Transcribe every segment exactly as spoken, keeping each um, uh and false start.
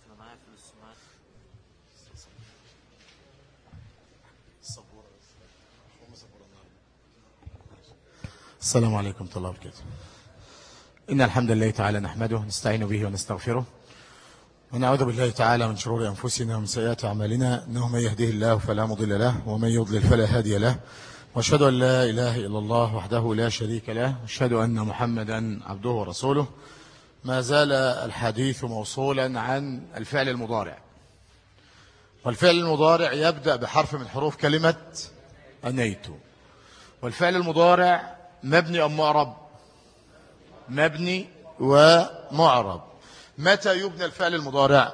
السلام عليكم ورحمة الله وبركاته. إن الحمد لله تعالى نحمده نستعين به ونستغفره ونعوذ بالله تعالى من شرور أنفسنا ومن سيئات أعمالنا، إنه من يهده الله فلا مضل له ومن يضلل فلا هادي له، وأشهد أن لا إله إلا الله وحده لا شريك له، وأشهد أن محمدا عبده ورسوله. ما زال الحديث موصولا عن الفعل المضارع، والفعل المضارع يبدأ بحرف من حروف كلمة أنيت. والفعل المضارع مبني أم معرب؟ مبني ومعرب. متى يبنى الفعل المضارع؟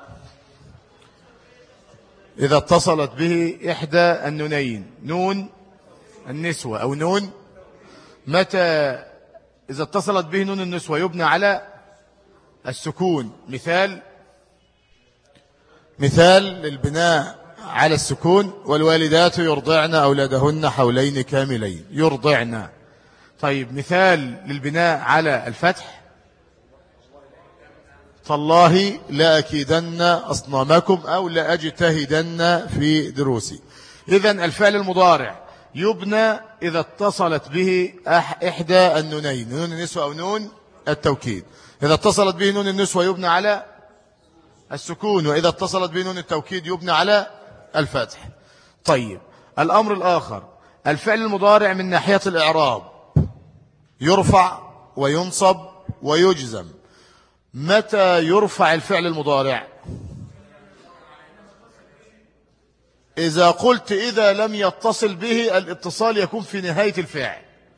إذا اتصلت به إحدى النونين، نون النسوة أو نون. متى إذا اتصلت به نون النسوة يبنى على السكون. مثال مثال للبناء على السكون: والوالدات يرضعن أولادهن حولين كاملين. يرضعن. طيب مثال للبناء على الفتح: تالله لأكيدن أصنامكم أو لأجتهدن في دروسي. إذن الفعل المضارع يبنى إذا اتصلت به إحدى النونين، نون النسوة أو نون التوكيد. إذا اتصلت به نون النسوة يبنى على السكون، وإذا اتصلت به نون التوكيد يبنى على الفتح. طيب الأمر الآخر: الفعل المضارع من ناحية الإعراب يرفع وينصب ويجزم. متى يرفع الفعل المضارع؟ إذا قلت إذا لم يتصل به الاتصال يكون في نهاية الفعل،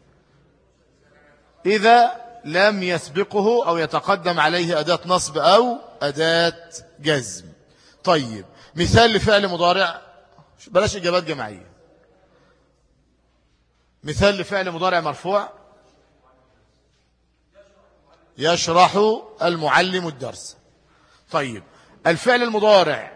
إذا لم يسبقه أو يتقدم عليه أداة نصب أو أداة جزم. طيب مثال لفعل مضارع، بلاش إجابات جماعية. مثال لفعل مضارع مرفوع: يشرح المعلم الدرس. طيب الفعل المضارع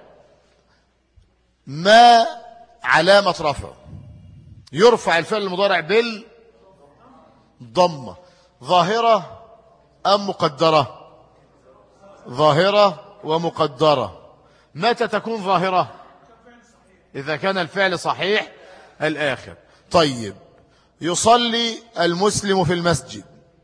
ما علامة رفعه؟ يرفع الفعل المضارع بالضمة. ظاهرة أم مقدرة؟ ظاهرة ومقدرة. متى تكون ظاهرة؟ إذا كان الفعل صحيح الآخر. طيب يصلي المسلم في المسجد،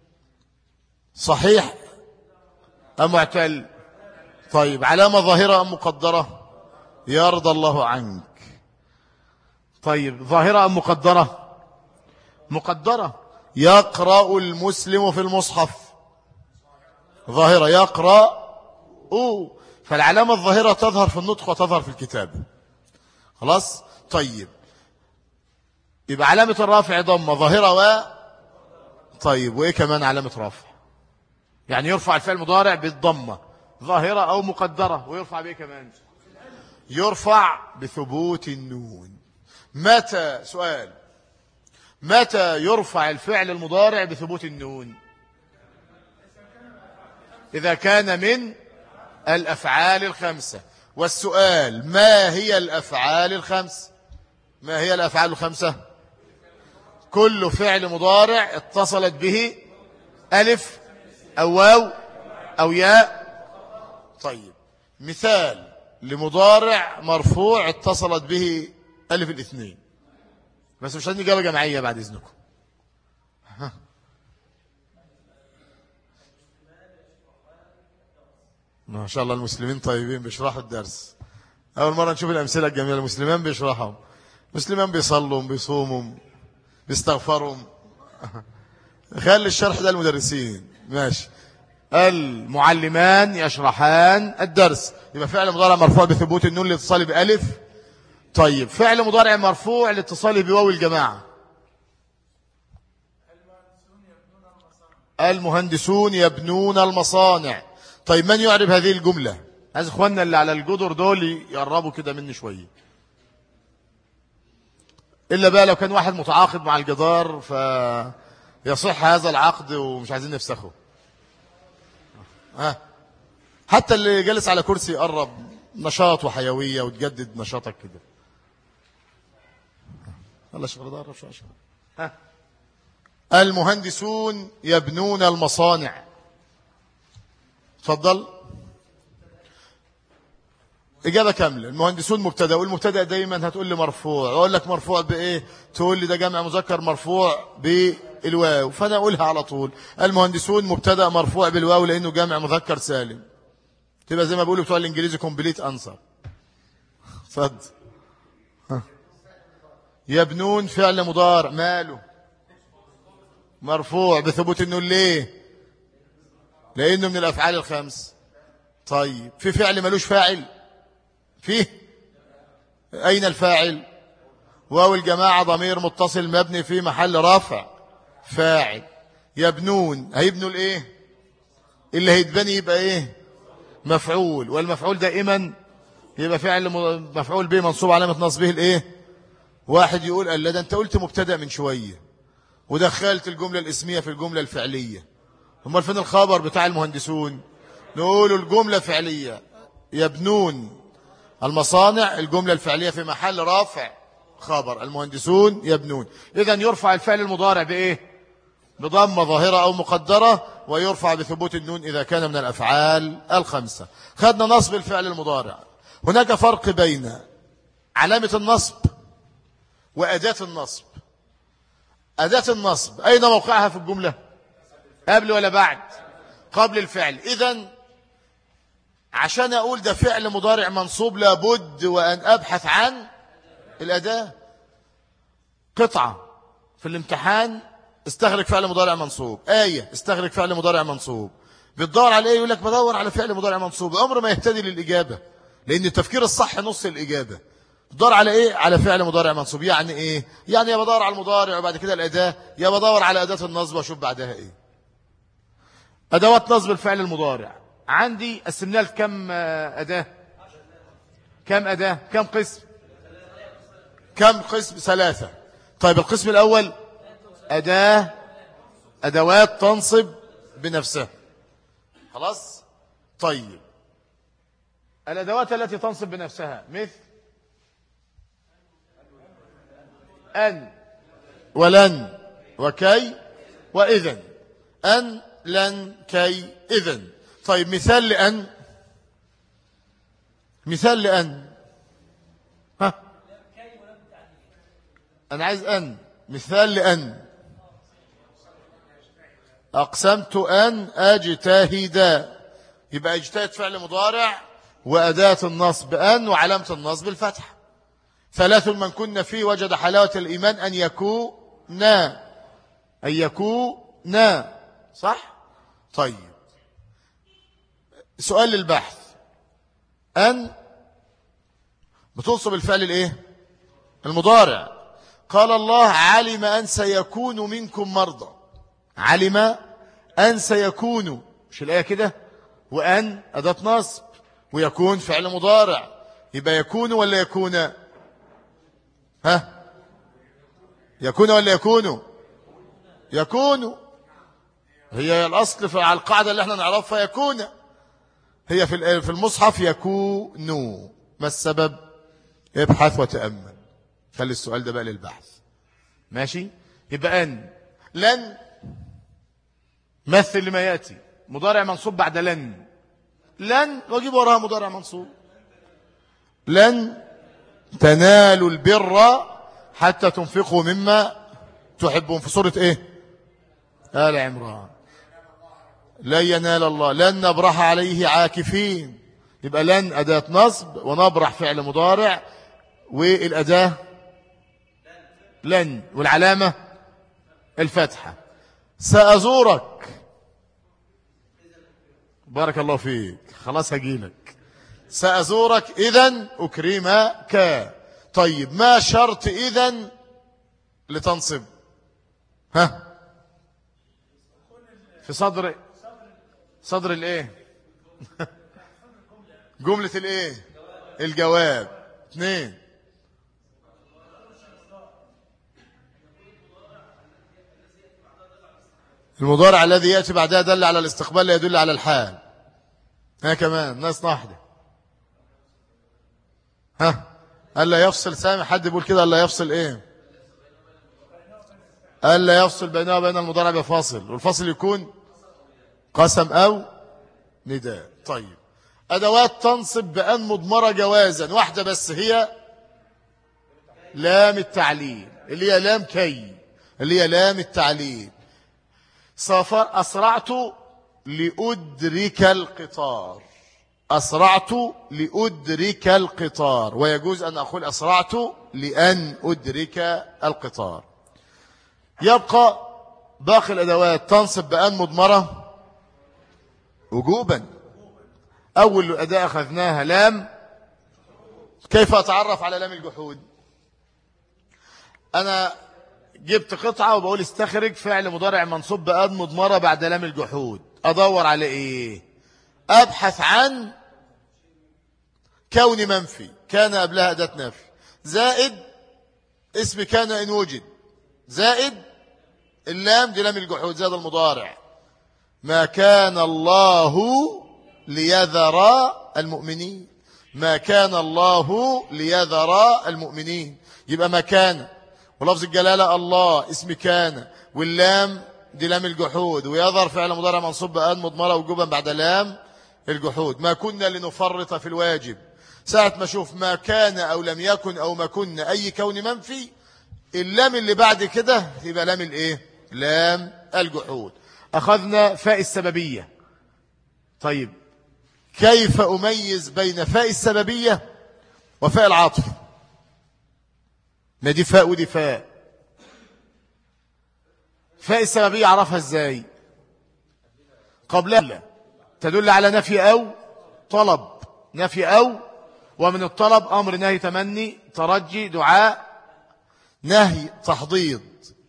صحيح أم معتل؟ طيب علامة ظاهرة أم مقدرة؟ يرضى الله عنك. طيب ظاهرة أم مقدرة؟ مقدرة. يقرأ المسلم في المصحف، ظاهرة. يقرأ أوه. فالعلامة الظاهرة تظهر في النطق وتظهر في الكتاب. خلاص. طيب يبقى علامة الرافع ضمة ظاهرة و طيب وإيه كمان علامة رافع؟ يعني يرفع الفعل المضارع بالضمة ظاهرة أو مقدرة، ويرفع بإيه كمان؟ يرفع بثبوت النون. متى سؤال متى يرفع الفعل المضارع بثبوت النون؟ إذا كان من الأفعال الخمسة. والسؤال: ما هي الأفعال الخمس؟ ما هي الأفعال الخمسة؟ كل فعل مضارع اتصلت به ألف أو واو أو ياء. طيب مثال لمضارع مرفوع اتصلت به ألف الاثنين، بس مش عندي إجابة جماعية بعد إذنكم. ما شاء الله المسلمين طيبين بيشرحوا الدرس. أول مرة نشوف الأمثلة الجميلة. المسلمين بيشرحوا، مسلمين بيصلوا بيصوموا بيستغفروا. خلي الشرح ده المدرسين. ماشي. المعلمان يشرحان الدرس. يبقى فعل مضارع مرفوع بثبوت النون لاتصاله بألف. طيب فعل مضارع مرفوع لاتصاله بواو الجماعة: المهندسون يبنون المصانع. طيب من يعرب هذه الجملة؟ عايز اخواننا اللي على الجدر دول يقربوا كده مني شوية، إلا بقى لو كان واحد متعاقد مع الجدار فيصح هذا العقد ومش عايزين نفسخه. ها حتى اللي جالس على كرسي يقرب، نشاط وحيوية وتجدد نشاطك كده. الله شغل ده قرب شوية. ها المهندسون يبنون المصانع. تفضل. إجابة كاملة. المهندسون مبتدا، والمبتدا دايما هتقول لي مرفوع، أقول لك مرفوع بإيه؟ تقول لي ده جمع مذكر مرفوع بالواو، فأنا أقولها على طول. المهندسون مبتدا مرفوع بالواو لأنه جمع مذكر سالم. تبقى زي ما بيقولوا بتوع الإنجليزي كومبليت أنسر. فضل يبنون فعل مضارع ماله مرفوع بثبوت النون. ليه؟ لأنه من الأفعال الخمس. طيب في فعل ملوش فاعل فيه؟ أين الفاعل؟ واو الجماعة ضمير متصل مبني في محل رفع فاعل. يبنون هيبنوا الايه؟ اللي هيتبني يبقى ايه؟ مفعول، والمفعول دائما يبقى فعل مفعول به منصوب علامة نصبه الايه؟ واحد يقول ألا ده انت قلت مبتدأ من شوية ودخلت الجملة الاسمية في الجملة الفعلية، امال فين الخبر بتاع المهندسون؟ نقول الجملة فعلية يبنون المصانع، الجملة الفعلية في محل رافع خبر المهندسون يبنون. إذن يرفع الفعل المضارع بإيه؟ بضمة ظاهرة أو مقدرة، ويرفع بثبوت النون إذا كان من الأفعال الخمسة. خدنا نصب الفعل المضارع. هناك فرق بين علامة النصب وأداة النصب. أداة النصب أين موقعها في الجملة؟ قبل ولا بعد؟ قبل الفعل. إذن عشان أقول ده فعل مضارع منصوب لابد وأن أبحث عن الأداة. قطعة في الامتحان استخرج فعل مضارع منصوب، آية استخرج فعل مضارع منصوب، بتدور على إيه؟ يقول لك بدور على فعل مضارع منصوب. عمر ما يهتدي للإجابة، لأن التفكير الصح نص الإجابة. بدور على إيه؟ على فعل مضارع منصوب. يعني إيه؟ يعني يا بدور على المضارع وبعد كده الأداة، يا بدور على أداة النصب وأشوف بعدها إيه. أدوات نصب الفعل المضارع عندي قسمناها لكم أداة؟ كم أداة؟ كم قسم؟ كم قسم؟ ثلاثة. طيب القسم الأول أداة أدوات تنصب بنفسها. خلاص؟ طيب الأدوات التي تنصب بنفسها مثل أن ولن وكي وإذن. أن لن كي إذن. طيب مثال لأن، مثال لأن ها أنا عايز أن، مثال لأن أقسمت أن أجتهد، يبقى اجتهد فعل مضارع وأداة النصب أن وعلامة النصب الفتح. ثلاث من كن فيه وجد حلاوة الإيمان أن يكونا، أن يكونا. صح؟ طيب سؤال للبحث. أن بتنصب الفعل الايه؟ المضارع. قال الله علم أن سيكون منكم مرضى. علم أن سيكون، مش الآية كده؟ وأن أداة نصب ويكون فعل مضارع، يبقى يكون ولا يكون؟ ها يكون ولا يكون؟ يكون. هي الأصل في على القاعدة اللي احنا نعرفها يكون. هي في في المصحف يكون. ما السبب؟ ابحث وتأمل. خلي السؤال ده بقى للبحث. ماشي؟ يبقى أن لن مثل لما يأتي مضارع منصوب بعد لن. لن واجيب وراها مضارع منصوب. لن تنالوا البر حتى تنفقوا مما تحبون، في سورة ايه؟ آل عمران. لن ينال الله، لن نبرح عليه عاكفين. يبقى لن أداة نصب ونبرح فعل مضارع، والأداة لن والعلامة الفتحة. سأزورك، بارك الله فيك، خلاص هجيلك. سأزورك إذن أكرمك. طيب ما شرط إذن لتنصب؟ ها في صدر صدر الايه؟ جملة الايه؟ الجواب. اثنين المضارع الذي يأتي بعدها دل على الاستقبال لا يدل على الحال. ها كمان ناس واحدة. ها ألا يفصل سامي، حد بيقول كده ألا يفصل ايه؟ ألا يفصل بينها وبين المضارع بفاصل، والفاصل يكون قسم أو نداء. طيب أدوات تنصب بأن مضمرة جوازا، واحدة بس هي لام التعليل، اللي هي لام كي، اللي هي لام التعليل. سافر أسرعت لأدرك القطار، أسرعت لأدرك القطار، ويجوز أن أقول أسرعت لأن أدرك القطار. يبقى باقي الأدوات تنصب بأن مضمرة وجوبا. أول أداة أخذناها لام. كيف أتعرف على لام الجحود؟ أنا جبت قطعة وبقول استخرج فعل مضارع منصوب بأن مضمرة بعد لام الجحود. أدور على إيه؟ أبحث عن كون منفي كان قبلها أداة نفي، زائد اسم كان إن وجد، زائد اللام دي لام الجحود، زائد المضارع. ما كان الله ليذر المؤمنين، ما كان الله ليذر المؤمنين. يبقى ما كان، ولفظ الجلالة الله اسم كان، واللام دي لام الجحود، ويذر فعل مضارع منصوب بأن مضمرة وجوبا بعد لام الجحود. ما كنا لنفرط في الواجب. ساعة ما اشوف ما كان أو لم يكن أو ما كنا أي كون منفي، اللام اللي بعد كده يبقى لام الايه؟ لام الجحود. أخذنا فاء السببية. طيب كيف أميز بين فاء السببية وفاء العطف؟ ما دي فاء ودي فاء. فاء السببية أعرفها ازاي؟ قبلها تدل على نفي أو طلب، نفي أو، ومن الطلب أمر نهي تمني ترجي دعاء نهي تحضيض.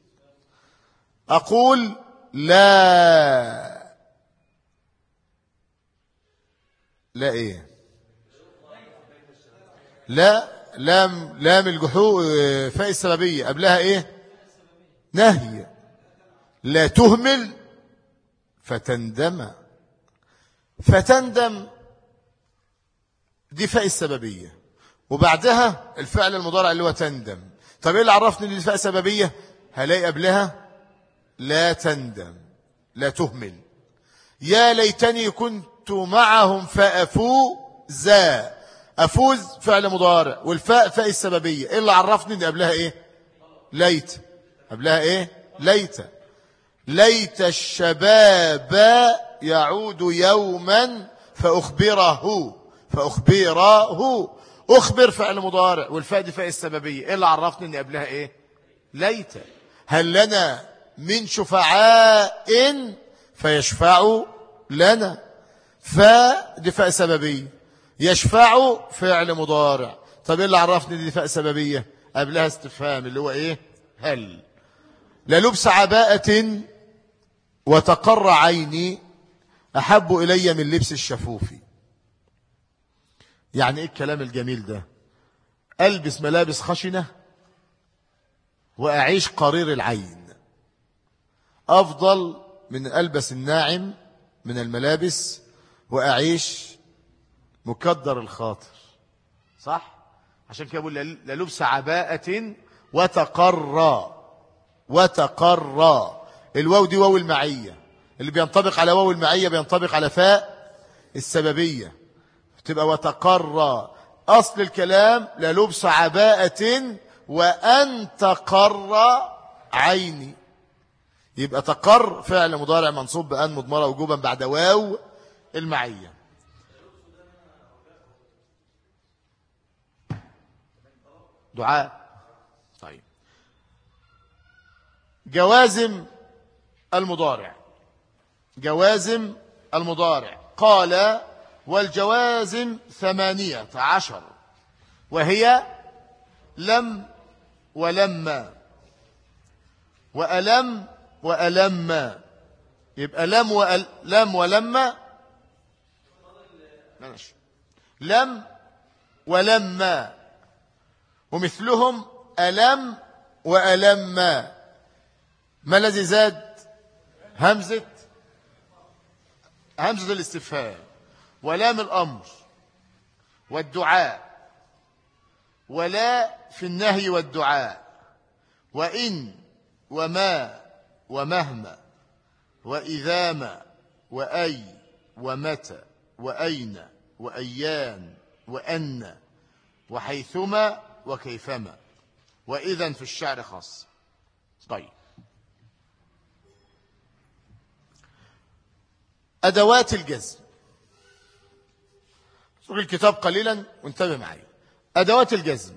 أقول لا لا إيه لا لام لام الجحود فاء السببية قبلها إيه؟ نهي. لا تهمل فتندم، فتندم دي فاء السببية، وبعدها الفعل المضارع اللي هو تندم. طب ايه اللي عرفني ان دي فاء سببية؟ هلاقي قبلها لا تندم، لا تهمل. يا ليتني كنت معهم فأفوز، أفوز فعل مضارع، والفاء فاء السببية. ايه اللي عرفني ان قبلها ايه؟ ليت. قبلها ايه؟ ليت. ليت الشباب يعود يوما فأخبره، فأخبره. أخبر فعل مضارع، والفاء دي فاء السببية. إيه اللي عرفني إن قبلها إيه؟ ليت. هل لنا من شفعاء فيشفعوا لنا، فاء دي فاء سببية. يشفع فعل مضارع. طب إيه اللي عرفني دي فاء سببية؟ قبلها استفهام اللي هو إيه؟ هل. للبس عباءة وتقر عيني أحب إلي من لبس الشفوفي. يعني إيه الكلام الجميل ده؟ ألبس ملابس خشنة وأعيش قرير العين أفضل من ألبس الناعم من الملابس وأعيش مكدر الخاطر. صح؟ عشان كده بقول للبس عباءة وتقر، وتقر. الواو دي واو المعية، اللي بينطبق على واو المعية بينطبق على فاء السببية، تبقى وتقر. أصل الكلام للبس عباءة وأن تقر عيني. يبقى تقر فعل مضارع منصوب بأن مضمرة وجوبا بعد واو المعية. دعاء. طيب جوازم المضارع، جوازم المضارع. قال والجوازم ثمانية عشر، وهي لم ولما وألم وألم. يبقى لم وأل... لم ولما، ماشي، لم ولما، ومثلهم ألم وألم. ما الذي زاد؟ همزة همزة الاستفهام، ولام الأمر، والدعاء، ولا في النهي والدعاء، وإن وما ومهما وإذا ما وأي ومتى وأين وأيان وأن وحيثما وكيفما وإذن في الشعر خاص. طيب، أدوات الجزم. سوق الكتاب قليلا وانتبه معي. أدوات الجزم،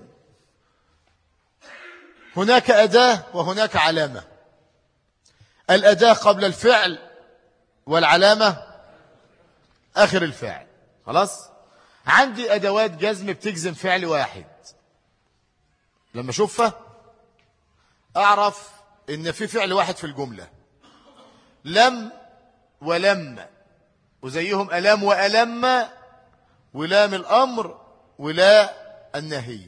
هناك أداة وهناك علامة. الأداة قبل الفعل والعلامة آخر الفعل. خلاص، عندي أدوات جزم بتجزم فعل واحد. لما أشوفها أعرف إن في فعل واحد في الجملة، لم ولم، وزيهم ألم وألم، ولام الأمر ولا النهي.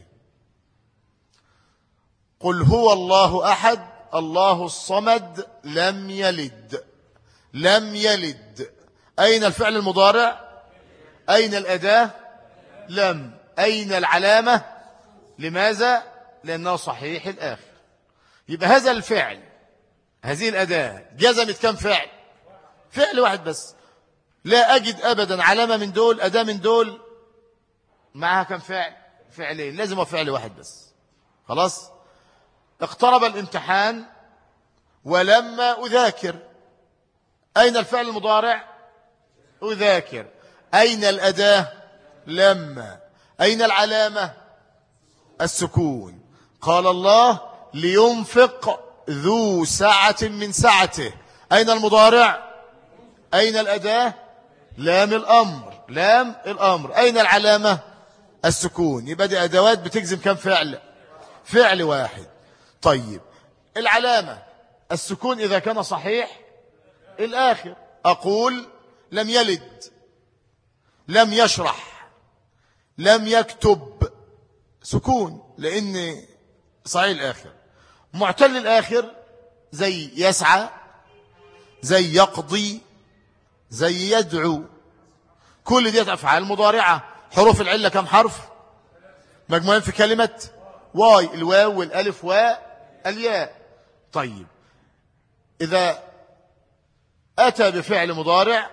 قل هو الله أحد الله الصمد لم يلد. لم يلد، أين الفعل المضارع؟ أين الأداة؟ لم. أين العلامة؟ لماذا؟ لأنه صحيح الآخر. يبقى هذا الفعل، هذه الأداة جزمت كم فعل؟ فعل واحد بس. لا أجد أبدا علامة من دول، أداة من دول معها كم فعل؟ فعلين. لازم هو فعل واحد بس. خلاص. اقترب الامتحان ولما أذاكر، أين الفعل المضارع؟ أذاكر. أين الأداة؟ لما. أين العلامة؟ السكون. قال الله لينفق ذو سعة من سعته. أين المضارع؟ أين الأداة؟ لام الأمر. لام الأمر. أين العلامة؟ السكون. يبقى دي أدوات بتجزم كم فعل؟ فعل واحد. طيب، العلامة السكون إذا كان صحيح الآخر. أقول لم يلد، لم يشرح، لم يكتب، سكون لأن صحيح الآخر. معتل الآخر زي يسعى، زي يقضي، زي يدعو، كل دي أفعال مضارعة. حروف العلة كم حرف؟ مجموعين في كلمة واي، الواو والألف والياء. طيب، إذا أتى بفعل مضارع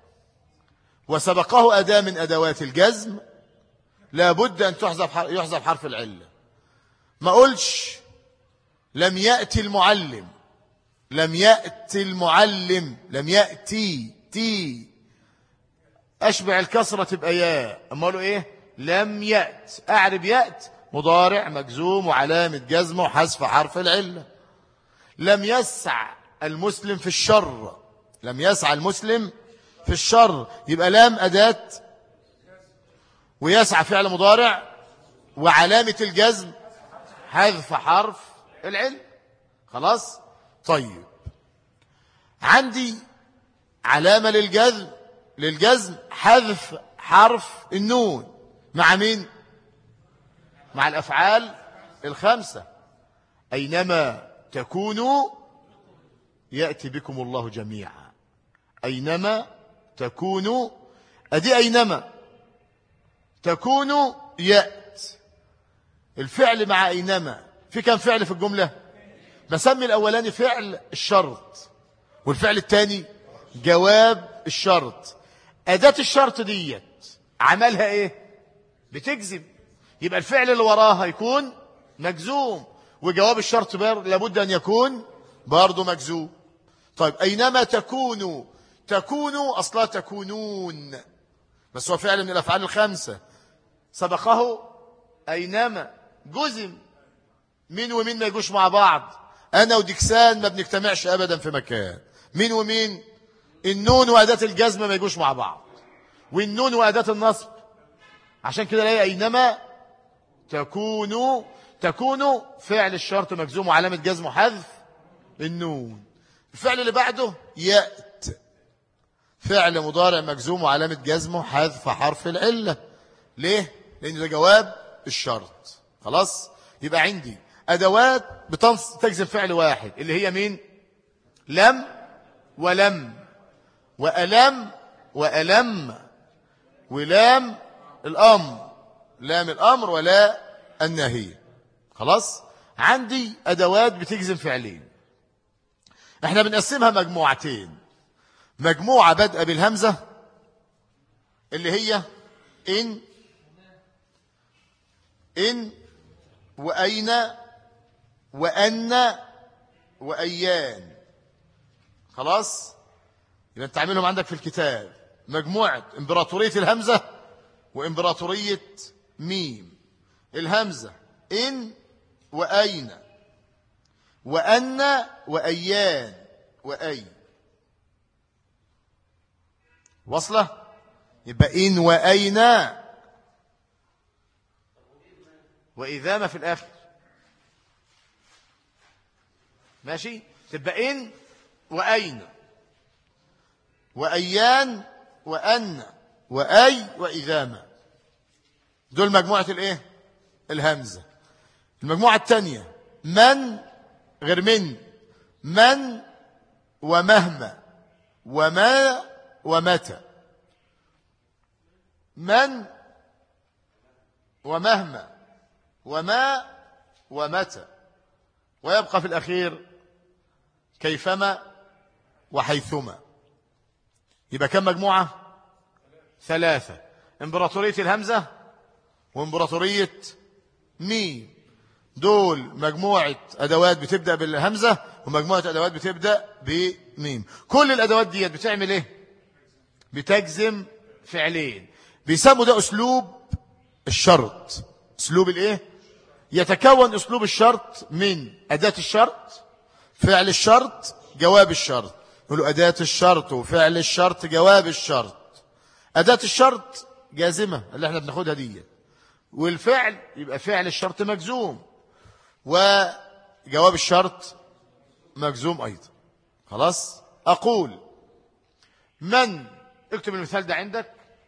وسبقه أداة من أدوات الجزم لابد أن تحذف يحذف حرف العلة. ما قلش لم يأتي المعلم، لم يأتي المعلم، لم يأتي تي، أشبع الكسرة تبقى ياء. أما أقوله إيه؟ لم يأت. أعرب يأت مضارع مجزوم وعلامة جزمه حذف حرف العلة. لم يسع المسلم في الشر، لم يسع المسلم في الشر، يبقى لام أداة ويسع فعل مضارع وعلامة الجزم حذف حرف العلة. خلاص. طيب، عندي علامة للجزم للجزم حذف حرف النون. مع مين؟ مع الأفعال الخمسة. أينما تكونوا يأتي بكم الله جميعا. أينما تكونوا، أدي أينما تكونوا يأت. الفعل مع أينما في كم فعل في الجملة؟ بسمي الأولاني فعل الشرط والفعل الثاني جواب الشرط. أداة الشرط ديت عملها إيه؟ بتجزم. يبقى الفعل اللي وراها يكون مجزوم، وجواب الشرط لابد أن يكون برضو مجزوم. طيب، أينما تكونوا، تكونوا أصلا تكونون، بس هو فعل من الأفعال الخمسة سبقه أينما جزم. مين ومين ما يجوش مع بعض؟ أنا وديكسان ما بنجتمعش أبدا في مكان. مين ومين؟ النون وأداة الجزم ما يجوش مع بعض، والنون وأداة النصب. عشان كده لاقي أينما تكونوا، تكونوا فعل الشرط مجزوم وعلامة جزمه حذف النون. الفعل اللي بعده يأت، فعل مضارع مجزوم وعلامة جزمه حذف حرف العلة. ليه؟ لأن ده جواب الشرط. خلاص. يبقى عندي أدوات بتجزم فعل واحد اللي هي مين؟ لم ولم وألم وألم ولام الأمر، لام الأمر ولا النهي. خلاص. عندي أدوات بتجزم فعلين. احنا بنقسمها مجموعتين. مجموعة بدأ بالهمزة اللي هي إن إن وأين وأن وأيان. خلاص، يبقى انت عاملهم عندك في الكتاب مجموعة إمبراطورية الهمزة وإمبراطورية ميم. الهمزة إن وأين وأن وأيان وأي. وصلة؟ يبقى إن وأين وإذا ما في الآخر. ماشي؟ تبقى إن وأين وأيان وأن وأي وإذا ما. دول مجموعة الإيه؟ الهمزة. المجموعة الثانية من غير من، من ومهما وما ومتى. من ومهما وما ومتى، ويبقى في الأخير كيفما وحيثما. يبقى كم مجموعة؟ ثلاثة. إمبراطورية الهمزة وإمبراطورية ميم، دول مجموعة أدوات بتبدأ بالهمزة ومجموعة أدوات بتبدأ بميم. كل الأدوات دي بتعمل إيه؟ بتجزم فعلين. بيسموا ده أسلوب الشرط. أسلوب الإيه؟ يتكون أسلوب الشرط من أداة الشرط، فعل الشرط، جواب الشرط. يقولوا أداة الشرط وفعل الشرط جواب الشرط. أداة الشرط جازمة اللي احنا بناخدها دي، والفعل يبقى فعل الشرط مجزوم وجواب الشرط مجزوم أيضا. خلاص. أقول من، اكتب المثال ده عندك،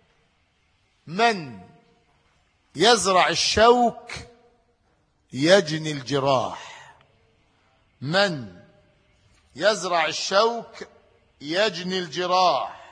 من يزرع الشوك يجني الجراح. من يزرع الشوك يجني الجراح.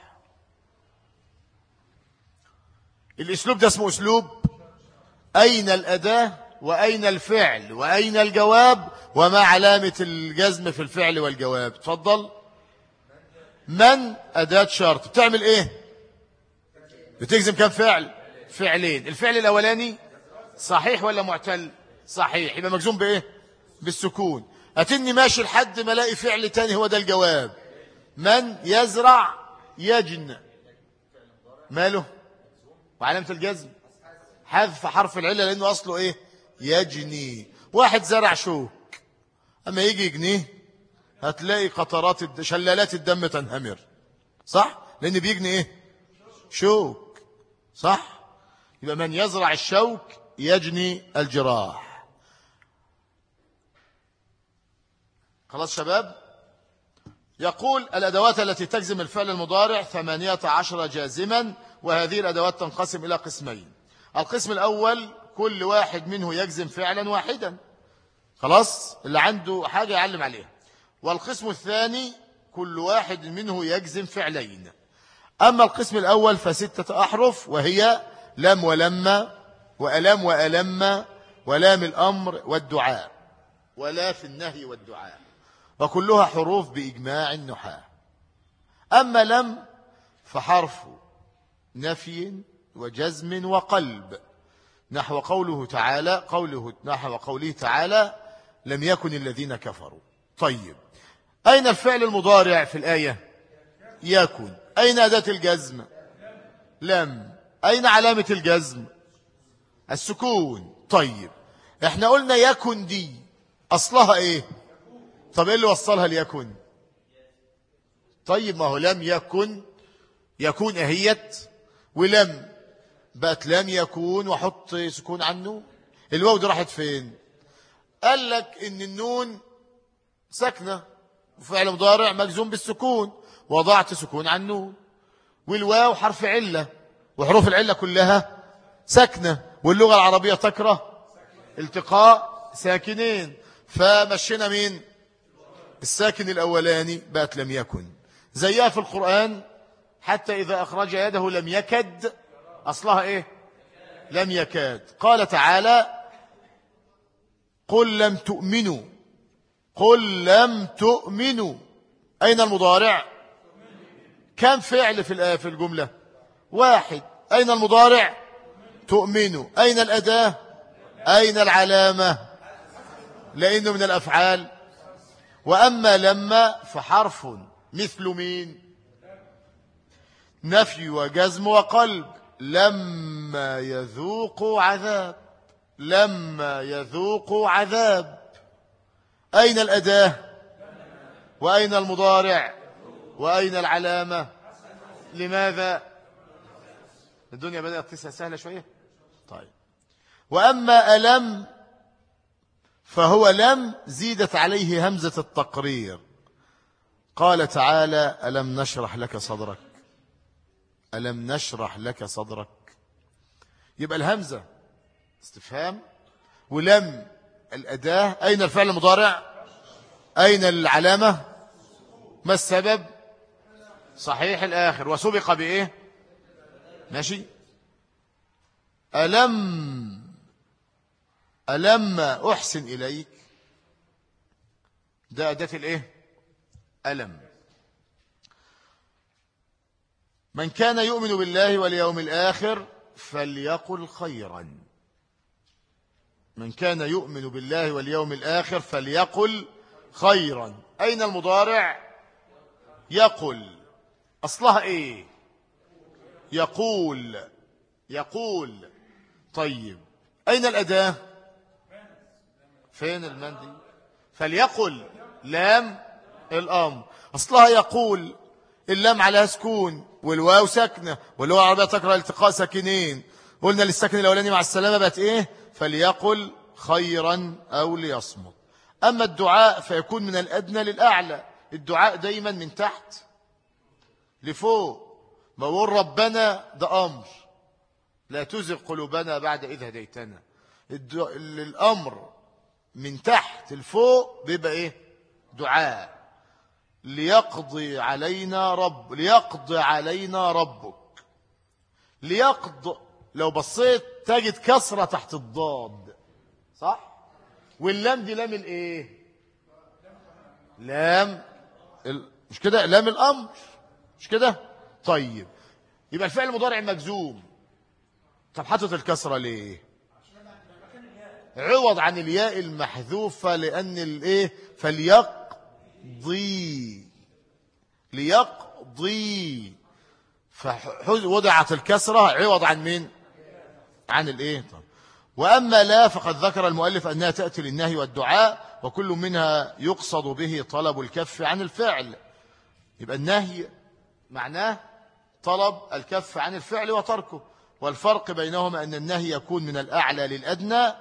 الاسلوب ده اسمه اسلوب أين الأداة وأين الفعل وأين الجواب وما علامة الجزم في الفعل والجواب. تفضل. من أداة شرط بتعمل إيه؟ بتجزم كم فعل؟ فعلين. الفعل الأولاني صحيح ولا معتل؟ صحيح، يبقى مجزوم بإيه؟ بالسكون. أتني ماشي لحد ما الاقي فعل تاني هو ده الجواب. من يزرع يجن، ماله؟ وعلامة الجزم حذف حرف العلة لأنه أصله إيه؟ يجني. واحد زرع شوك، أما يجي يجنيه هتلاقي قطرات الد... شلالات الدم تنهمر، صح؟ لأن بيجني إيه؟ شوك، صح؟ يبقى من يزرع الشوك يجني الجراح. خلاص شباب. يقول الأدوات التي تجزم الفعل المضارع ثمانية عشر جازما، وهذه الأدوات تنقسم إلى قسمين. القسم الأول كل واحد منه يجزم فعلا واحدا، خلاص، اللي عنده حاجة يعلم عليها. والقسم الثاني كل واحد منه يجزم فعلين. أما القسم الأول فستة أحرف، وهي لم ولما وألم وألم ولام الأمر والدعاء ولا في النهي والدعاء، وكلها حروف بإجماع النحاة. أما لم فحرف نفي وجزم وقلب، نحو قوله تعالى قوله نحو قوله تعالى لم يكن الذين كفروا. طيب، أين الفعل المضارع في الآية؟ يكن. أين أداة الجزم؟ لم. أين علامة الجزم؟ السكون. طيب، احنا قلنا يكن دي أصلها إيه؟ طب إيه اللي وصلها ليكن؟ طيب، ما هو لم يكن، يكون أهيت، ولم بقت لم يكون وحط سكون عنه. الواو دي راحت فين؟ قال لك إن النون ساكنة وفعل مضارع مجزوم بالسكون، وضعت سكون عن النون، والواو حرف علة وحروف العلة كلها ساكنة، واللغة العربية تكره التقاء ساكنين، فمشينا مين؟ الساكن الأولاني بقت لم يكن. زيها في القرآن حتى إذا أخرج يده لم يكد، أصلها إيه؟ لم يكاد. قال تعالى قل لم تؤمنوا، قل لم تؤمنوا. أين المضارع؟ كم فعل في في الجملة؟ واحد. أين المضارع؟ تؤمن. أين الأداة؟ أين العلامة؟ لأنه من الأفعال. وأما لما فحرف مثل مين؟ نفي وجزم وقلب. لما يذوقوا عذاب، لما يذوقوا عذاب. أين الأداة؟ وأين المضارع؟ وأين العلامة؟ لماذا؟ الدنيا بدأت تسهل سهلة شوية. طيب. وأما ألم فهو لم زيدت عليه همزة التقرير. قال تعالى ألم نشرح لك صدرك، ألم نشرح لك صدرك. يبقى الهمزة استفهام، ولم الأداة. أين الفعل المضارع؟ أين العلامة؟ ما السبب؟ صحيح الآخر. وسبق بإيه؟ ماشي. ألم ألم أحسن إليك، ده أداة الإيه؟ ألم. من كان يؤمن بالله واليوم الآخر فليقل خيرا. من كان يؤمن بالله واليوم الآخر فليقل خيرا. أين المضارع؟ يقل. أصلها إيه؟ يقول. يقول. طيب أين الأداة؟ فين المندي؟ فليقل لام الأمر. أصلها يقول، اللام عليها سكون والواو ساكنة، واللغة العربية تكره التقاء ساكنين. قلنا للساكن الأولاني مع السلامة بقت إيه؟ فليقل خيرا أو ليصمت. أما الدعاء فيكون من الأدنى للأعلى. الدعاء دايما من تحت لفوق. ما بقول ربنا ده أمر، لا تزغ قلوبنا بعد إذ هديتنا. الأمر من تحت لفوق بيبقى إيه؟ دعاء. ليقضي علينا رب، ليقضي علينا ربك. ليقضي لو بصيت تجد كسرة تحت الضاد، صح؟ واللام دي لام الايه؟ لام ال... مش كده؟ لام الامر، مش كده؟ طيب يبقى الفعل المضارع مجزوم. طب حطت الكسرة ليه؟ عوض عن الياء المحذوفة، لأن الايه؟ فليقضي، ليقضي، فوضعت الكسرة عوض عن مين؟ عن الايه؟ طب. وأما لا فقد ذكر المؤلف أنها تأتي للنهي والدعاء، وكل منها يقصد به طلب الكف عن الفعل. يبقى النهي معناه طلب الكف عن الفعل وتركه، والفرق بينهما أن النهي يكون من الأعلى للأدنى،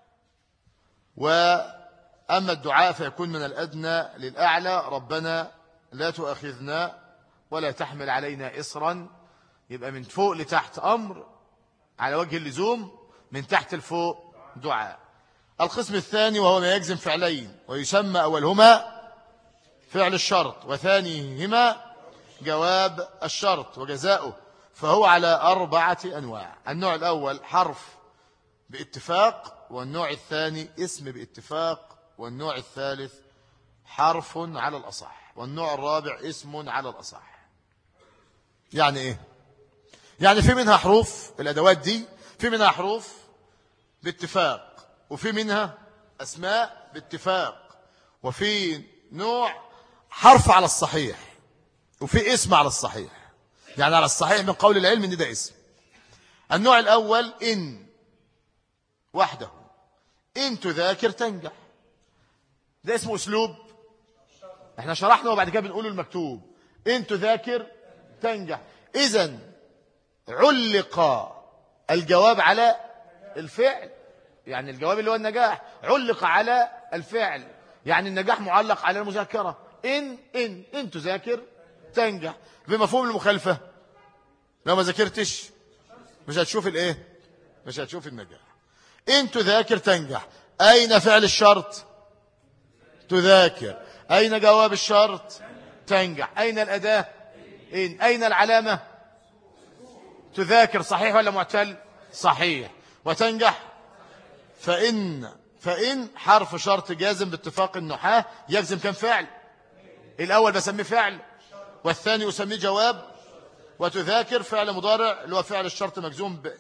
وأما الدعاء فيكون من الأدنى للأعلى. ربنا لا تؤاخذنا ولا تحمل علينا إصرا. يبقى من فوق لتحت أمر على وجه اللزوم، من تحت لفوق دعاء. القسم الثاني وهو ما يجزم فعلين، ويسمى أولهما فعل الشرط، وثانيهما جواب الشرط وجزاؤه، فهو على أربعة أنواع. النوع الأول حرف باتفاق، والنوع الثاني اسم باتفاق، والنوع الثالث حرف على الأصح، والنوع الرابع اسم على الأصح. يعني إيه؟ يعني في منها حروف، الأدوات دي في منها حروف باتفاق، وفي منها أسماء باتفاق، وفي نوع حرف على الصحيح، وفي اسم على الصحيح. يعني على الصحيح من قول العلم ان ده اسم. النوع الأول إن وحده، إن تذاكر تنجح، ده اسمه أسلوب. احنا شرحنا وبعد كده بنقوله المكتوب. إن تذاكر تنجح. إذن علق الجواب على الفعل، يعني الجواب اللي هو النجاح علق على الفعل، يعني النجاح معلق على المذاكرة. إن إن إن تذاكر تنجح. بمفهوم المخالفة لو ما ذاكرتش مش هتشوف الايه؟ مش هتشوف النجاح. إن تذاكر تنجح. أين فعل الشرط؟ تذاكر. أين جواب الشرط؟ تنجح. أين الأداة؟ إن. أين العلامة؟ تذاكر. صحيح ولا معتل؟ صحيح. وتنجح. فإن فإن حرف شرط جازم باتفاق النحاة. يجزم كم فعل؟ الأول بسميه فعل، والثاني أسميه جواب. وتذاكر فعل مضارع اللي هو فعل الشرط مجزوم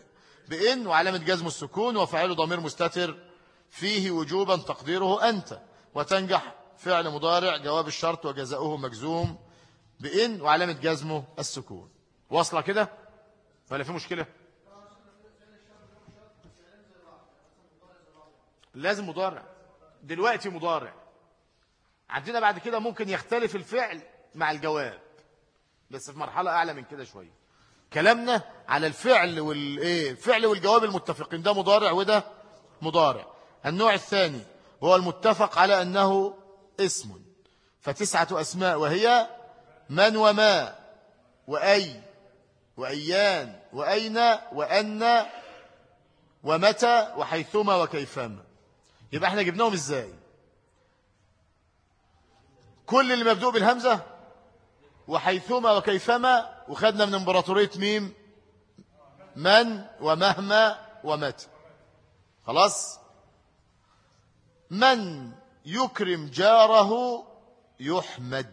بإن وعلامة جزم السكون وفعله ضمير مستتر فيه وجوبا تقديره أنت. وتنجح فعل مضارع جواب الشرط وجزاؤه مجزوم بإن وعلامة جزمه السكون. واصلة كده ولا في مشكلة؟ لازم مضارع دلوقتي، مضارع عندنا. بعد كده ممكن يختلف الفعل مع الجواب، بس في مرحلة أعلى من كده شوية. كلامنا على الفعل والإيه، الفعل والجواب المتفقين، ده مضارع وده مضارع. النوع الثاني هو المتفق على أنه اسم، فتسعة أسماء وهي من وما وأي وأيان وأين وأن ومتى وحيثما وكيفما. يبقى احنا جبناهم ازاي؟ كل اللي مبدوء بالهمزة وحيثما وكيفما، وخدنا من امبراطورية ميم من ومهما ومتى. خلاص. من يكرم جاره يحمد،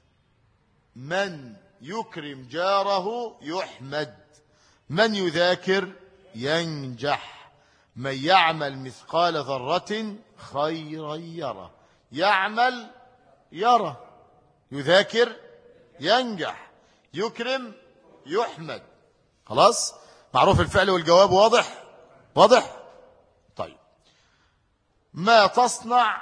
من يكرم جاره يحمد. من يذاكر ينجح، من يعمل مثقال ذرة خيرا يرى. يعمل يرى، يذاكر ينجح، يكرم يحمد. خلاص. معروف الفعل والجواب. واضح واضح. طيب. ما تصنع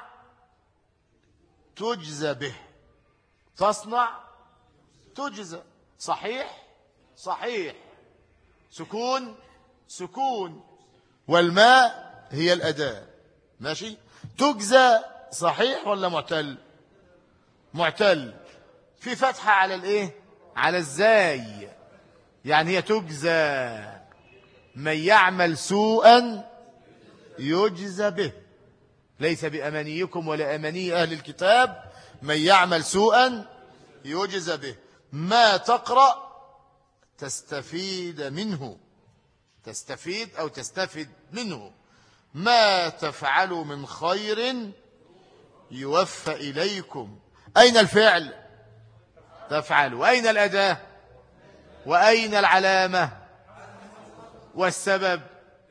تجزى به، تصنع تجزى. صحيح صحيح، سكون سكون، والماء هي الأداة. ماشي. تجزى صحيح ولا معتل؟ معتل. في فتحة على الايه، على الزاي، يعني هي تجزى. من يعمل سوءا يجزى به، ليس بأمانيكم ولا أماني أهل الكتاب. من يعمل سوءا يجزى به. ما تقرأ تستفيد منه، تستفيد أو تستفد منه. ما تفعلوا من خير يوفى إليكم. أين الفعل؟ تفعل. وأين الأداة؟ وأين العلامة والسبب؟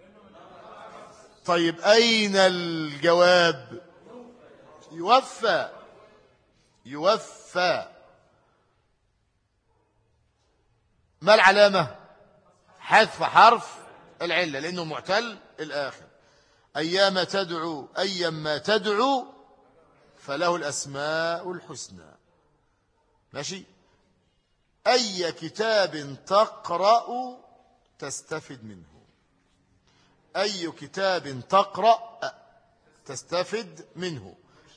طيب أين الجواب؟ يوفى يوفى. ما العلامة؟ حذف حرف العلة لأنه معتل الآخر. أيام تدعو، أيما تدعو فله الأسماء الحسنى. ماشي. أي كتاب تقرأ تستفد منه، أي كتاب تقرأ تستفد منه.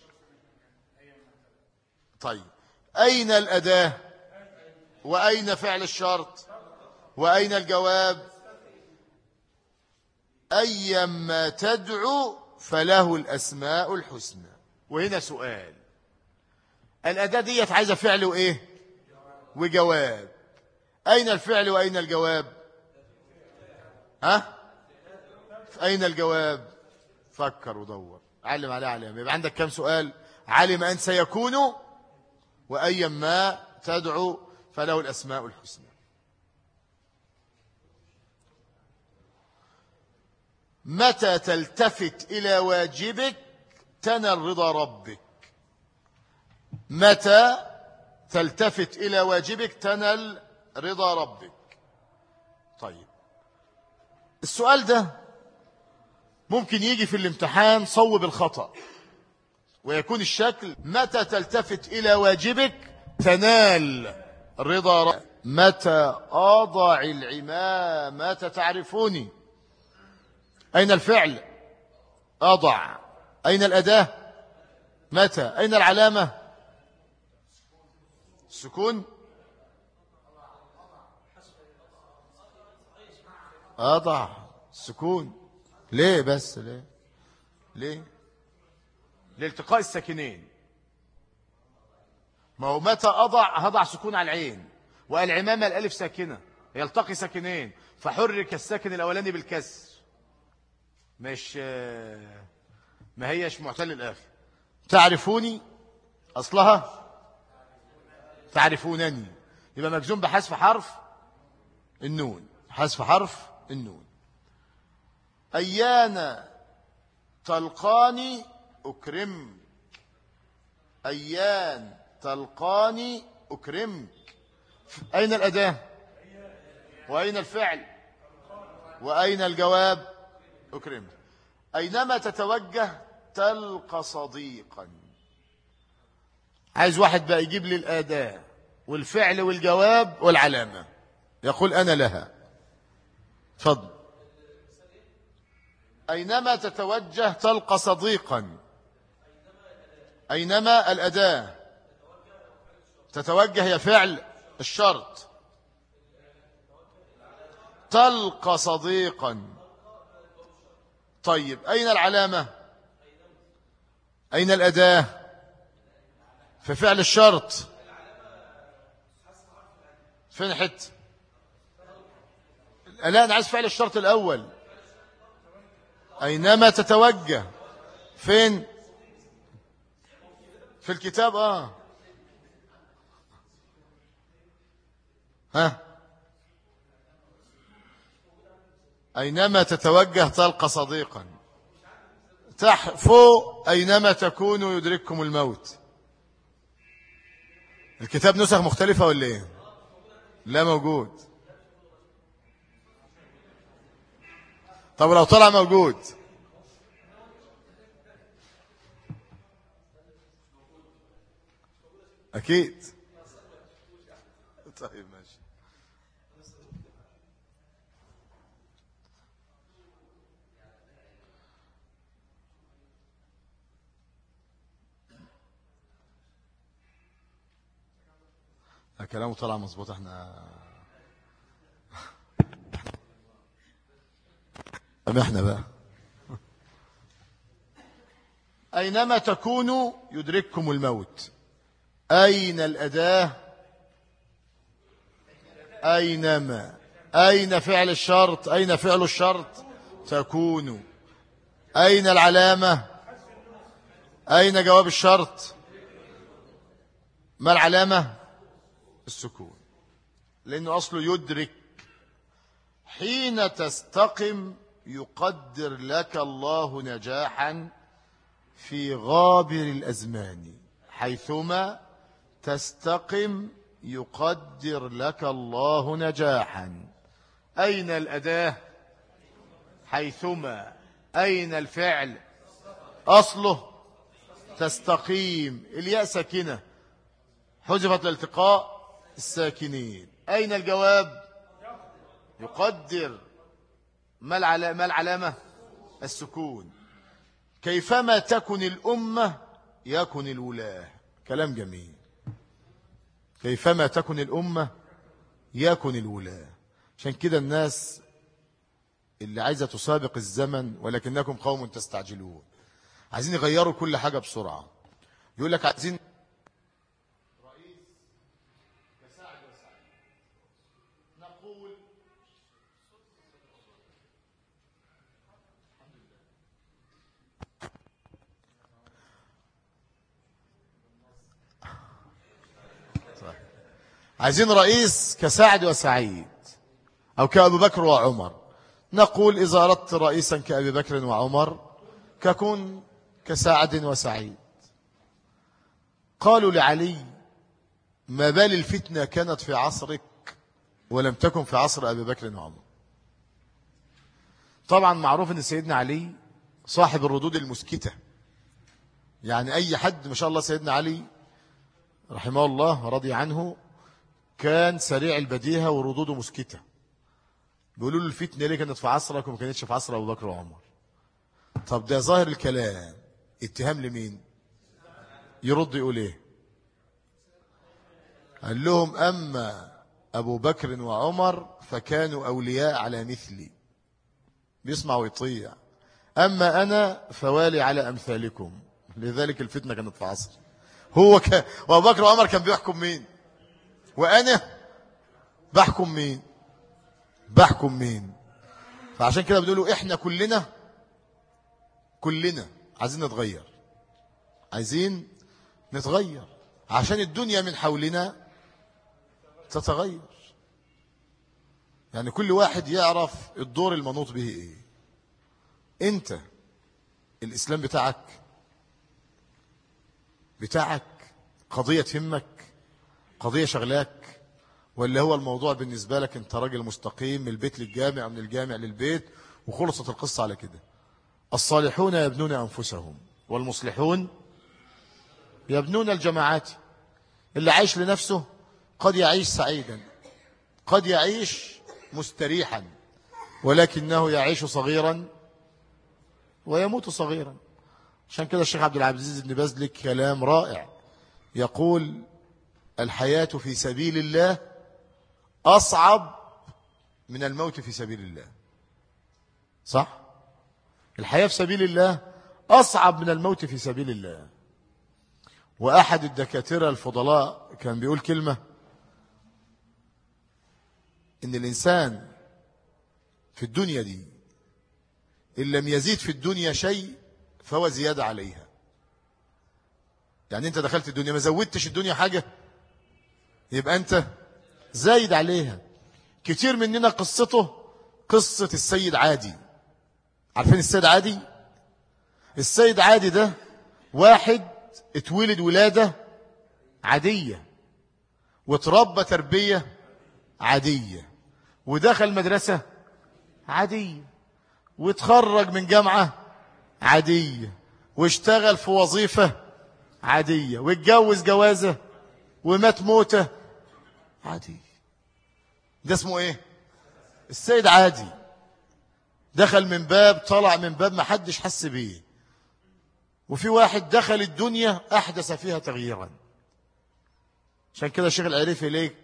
طيب. أين الأداة وأين فعل الشرط وأين الجواب؟ أيما تدعو فله الأسماء الحسنى. وهنا سؤال، الأداة ديت عايزة فعل وإيه وجواب. أين الفعل وأين الجواب؟ ها؟ أين الجواب؟ فكر ودور، علم عليه علم. يبقى عندك كم سؤال؟ علم أن سيكون، وأيما تدعو فله الأسماء الحسنى. متى تلتفت إلى واجبك تنال رضا ربك. متى تلتفت إلى واجبك تنال رضا ربك. طيب. السؤال ده ممكن يجي في الامتحان صوب الخطأ، ويكون الشكل متى تلتفت إلى واجبك تنال رضا ربك. متى أضع العمامة تعرفوني. أين الفعل؟ أضع. أين الأداة؟ متى. أين العلامة؟ السكون. أضع السكون. ليه بس؟ ليه ليه لالتقاء الساكنين. ما هو متى أضع هضع سكون على العين، والعمامة الألف ساكنة، يلتقي ساكنين، فحرك الساكن الأولاني بالكسر. مش ما هيش معتل الآخر. تعرفوني أصلها تعرفونني، يبقى مجزوم بحذف حرف النون، حذف حرف النون. أيان تلقاني أكرمك، أيان تلقاني أكرمك. أين الأداة وأين الفعل وأين الجواب؟ أكرمك. أينما تتوجه تلقى صديقا. عايز واحد بقى يجيب لي الأداة والفعل والجواب والعلامة، يقول أنا لها. تفضل. أينما تتوجه تلقى صديقا. أينما الأداة تتوجه يا فعل الشرط، تلقى صديقا. طيب أين العلامة؟ أين الأداة؟ في فعل الشرط. فين حتى؟ لا أنا عايز فعل الشرط الأول. أينما تتوجه فين؟ في الكتاب. آه ها أينما تتوجه تلقى صديقا. تحفوا أينما تكونوا يدرككم الموت. الكتاب نسخ مختلفة ولا ايه؟ لا موجود. طب لو طلع موجود أكيد. طيب ماشي. كلامه طلع مظبوط. احنا أم احنا بقى أينما تكونوا يدرككم الموت. أين الأداة؟ أينما. أين فعل الشرط؟ أين فعل الشرط؟ تكونوا. أين العلامة؟ أين جواب الشرط؟ ما العلامة؟ السكون، لأنه أصله يدرك. حين تستقم يقدر لك الله نجاحا في غابر الأزمان. حيثما تستقم يقدر لك الله نجاحا. أين الأداة؟ حيثما. أين الفعل؟ أصله تستقيم، الياء ساكنة حذفت الالتقاء الساكنين. أين الجواب؟ يقدر. ما العلامة؟ السكون. كيفما تكن الأمة يكن الولاة. كلام جميل. كيفما تكن الأمة يكن الولاة. عشان كده الناس اللي عايزة تسابق الزمن ولكنكم قوم تستعجلون، عايزين يغيروا كل حاجة بسرعة. يقول لك عايزين رئيس كساعد وسعيد. نقول عايزين رئيس كساعد وسعيد أو كأبو بكر وعمر. نقول إذا أردت رئيسا كأبي بكر وعمر ككن كساعد وسعيد. قالوا لعلي ما بال الفتنة كانت في عصرك ولم تكن في عصر أبي بكر وعمر. طبعا معروف أن سيدنا علي صاحب الردود المسكتة، يعني أي حد ما شاء الله سيدنا علي رحمه الله رضي عنه كان سريع البديهة وردوده مسكتة. بيقولوا له الفتنة ليه كانت في عصرك وما كانتش في عصر أبو بكر وعمر؟ طب ده ظاهر الكلام اتهام لمين؟ يرد يقول ايه؟ قال لهم أما أبو بكر وعمر فكانوا أولياء على مثلي، بيسمع ويطيع. أما أنا فوالي على أمثالكم، لذلك الفتنة كانت في عصر. هو ك... وأبو بكر وعمر كان بيحكم مين؟ وأنا بحكم مين؟ بحكم مين؟ فعشان كده بنقولوا إحنا كلنا كلنا عايزين نتغير، عايزين نتغير عشان الدنيا من حولنا تتغير. يعني كل واحد يعرف الدور المنوط به ايه. انت الإسلام بتاعك بتاعك قضية تهمك، قضية شغلاك، ولا هو الموضوع بالنسبة لك انت راجل مستقيم من البيت للجامع ومن الجامع للبيت وخلصت القصة على كده؟ الصالحون يبنون أنفسهم والمصلحون يبنون الجماعات. اللي عايش لنفسه قد يعيش سعيدا، قد يعيش مستريحا، ولكنه يعيش صغيرا ويموت صغيرا. عشان كده الشيخ عبد العزيز بن باز لك كلام رائع، يقول الحياة في سبيل الله أصعب من الموت في سبيل الله. صح؟ الحياة في سبيل الله أصعب من الموت في سبيل الله. وأحد الدكاترة الفضلاء كان بيقول كلمة، إن الإنسان في الدنيا دي إن لم يزيد في الدنيا شيء فهو زيادة عليها. يعني أنت دخلت الدنيا ما زودتش الدنيا حاجة، يبقى أنت زايد عليها. كتير مننا قصته قصة السيد عادي. عارفين السيد عادي؟ السيد عادي ده واحد اتولد ولادة عادية وتربى تربية عادية ودخل مدرسة عادية وتخرج من جامعة عادية واشتغل في وظيفة عادية واتجوز جوازة ومات موتة عادية. ده اسمه ايه؟ السيد عادي. دخل من باب طلع من باب ما حدش حس بيه. وفي واحد دخل الدنيا أحدث فيها تغييرا. عشان كده الشيخ العريفي ليه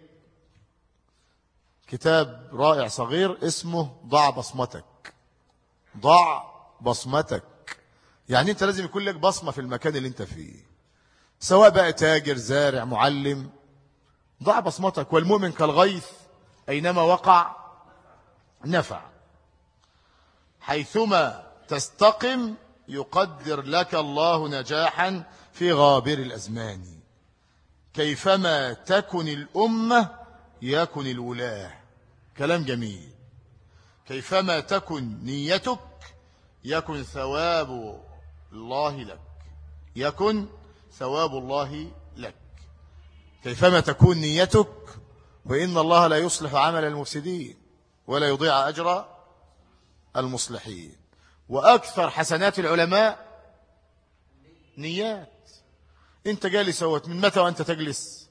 كتاب رائع صغير اسمه ضع بصمتك. ضع بصمتك، يعني انت لازم يكون لك بصمة في المكان اللي انت فيه، سواء بقى تاجر زارع معلم. ضع بصمتك. والمؤمن كالغيث أينما وقع نفع، حيثما تستقم يقدر لك الله نجاحا في غابر الأزمان. كيفما تكن الأمة يكن الولاة. كلام جميل. كيفما تكن نيتك يكن ثواب الله لك، يكن ثواب الله لك. كيفما تكون نيتك، وإن الله لا يصلح عمل المفسدين ولا يضيع أجر المصلحين. وأكثر حسنات العلماء نيات. انت جالس اهوت، من متى وانت تجلس؟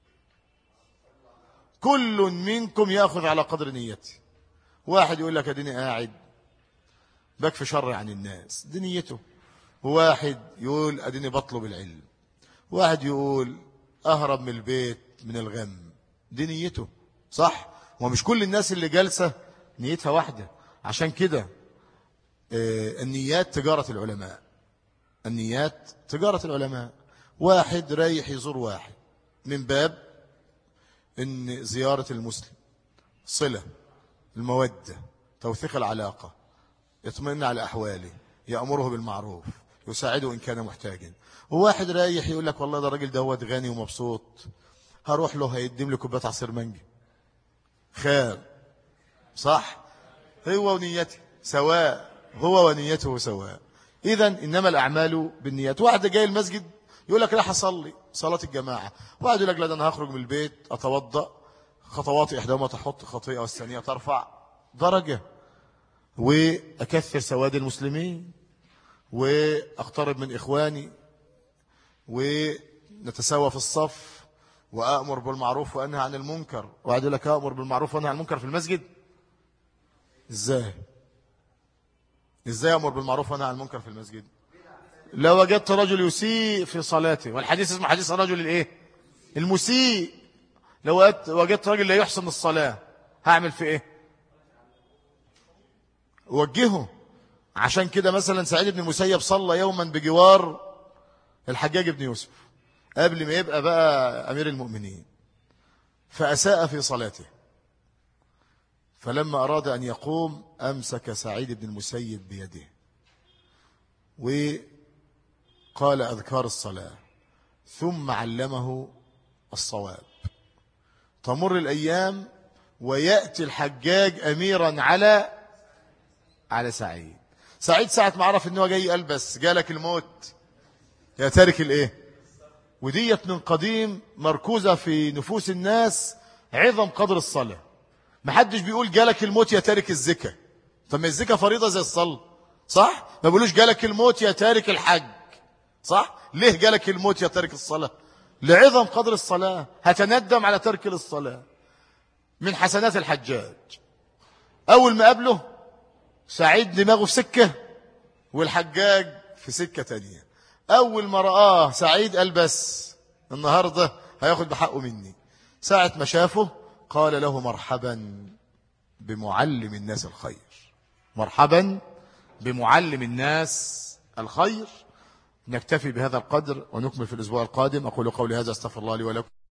كل منكم يأخذ على قدر نيته. واحد يقول لك اديني قاعد بكفي شر عن الناس، دي نيته. وواحد يقول اديني بطلب العلم. واحد يقول اهرب من البيت من الغم، دي نيته. صح؟ ومش كل الناس اللي جالسة نيتها واحدة. عشان كده النيات تجارة العلماء. النيات تجارة العلماء. واحد رايح يزور واحد من باب ان زيارة المسلم صلة، المودة، توثيق العلاقة، يطمئن على أحواله، يأمره بالمعروف، يساعده إن كان محتاجا. وواحد رايح يقول لك والله ده الراجل دوت غني ومبسوط، هروح له هيقدم لي كوبايه عصير مانجا خير. صح؟ هو ونيته سواء، هو ونيته سواء. إذا إنما الأعمال بالنيات. واحد جاي المسجد يقول لك راح أصلي صلاة الجماعة، واحد يقول لك لا ده أنا هخرج من البيت أتوضأ، خطوات إحداهما تحط خطيئة والثانية ترفع درجة، وأكثر سواد المسلمين، وأقترب من إخواني، ونتساوى في الصف، وأأمر بالمعروف وأنهى عن المنكر. واحد يقول لك أأمر بالمعروف وأنهى عن المنكر في المسجد؟ إزاي؟ إزاي أمر بالمعروف وأنهى عن المنكر في المسجد؟ لو وجدت رجل يسيء في صلاته، والحديث اسمه حديث الرجل الايه؟ المسيء. لو وجدت رجل لا يحسن الصلاة هعمل في ايه؟ وجهه. عشان كده مثلا سعيد بن المسيب صلى يوما بجوار الحجاج بن يوسف قبل ما يبقى بقى أمير المؤمنين، فأساء في صلاته، فلما أراد أن يقوم أمسك سعيد بن المسيب بيده وقال أذكار الصلاة، ثم علمه الصواب. تمر الأيام ويأتي الحجاج أميرا على على سعيد. سعيد ساعة ما عرف ان هو جاي قال بس جالك الموت يا تارك الايه. وديت من قديم مركوزة في نفوس الناس عظم قدر الصلاة. محدش بيقول جالك الموت يا تارك الزكاة. طب ما الزكاة فريضة زي الصلاة صح؟ ما بيقولوش جالك الموت يا تارك الحج صح؟ ليه جالك الموت يا تارك الصلاة؟ لعظم قدر الصلاة. هتندم على ترك الصلاة. من حسنات الحجاج أول ما قابله سعيد دماغه في سكة والحجاج في سكة تانية. أول ما رآه سعيد قال بس النهاردة هياخد بحقه مني. ساعة ما شافه قال له مرحبا بمعلم الناس الخير. مرحبا بمعلم الناس الخير. نكتفي بهذا القدر ونكمل في الأسبوع القادم. أقول قولي هذا استغفر الله لي ولكم.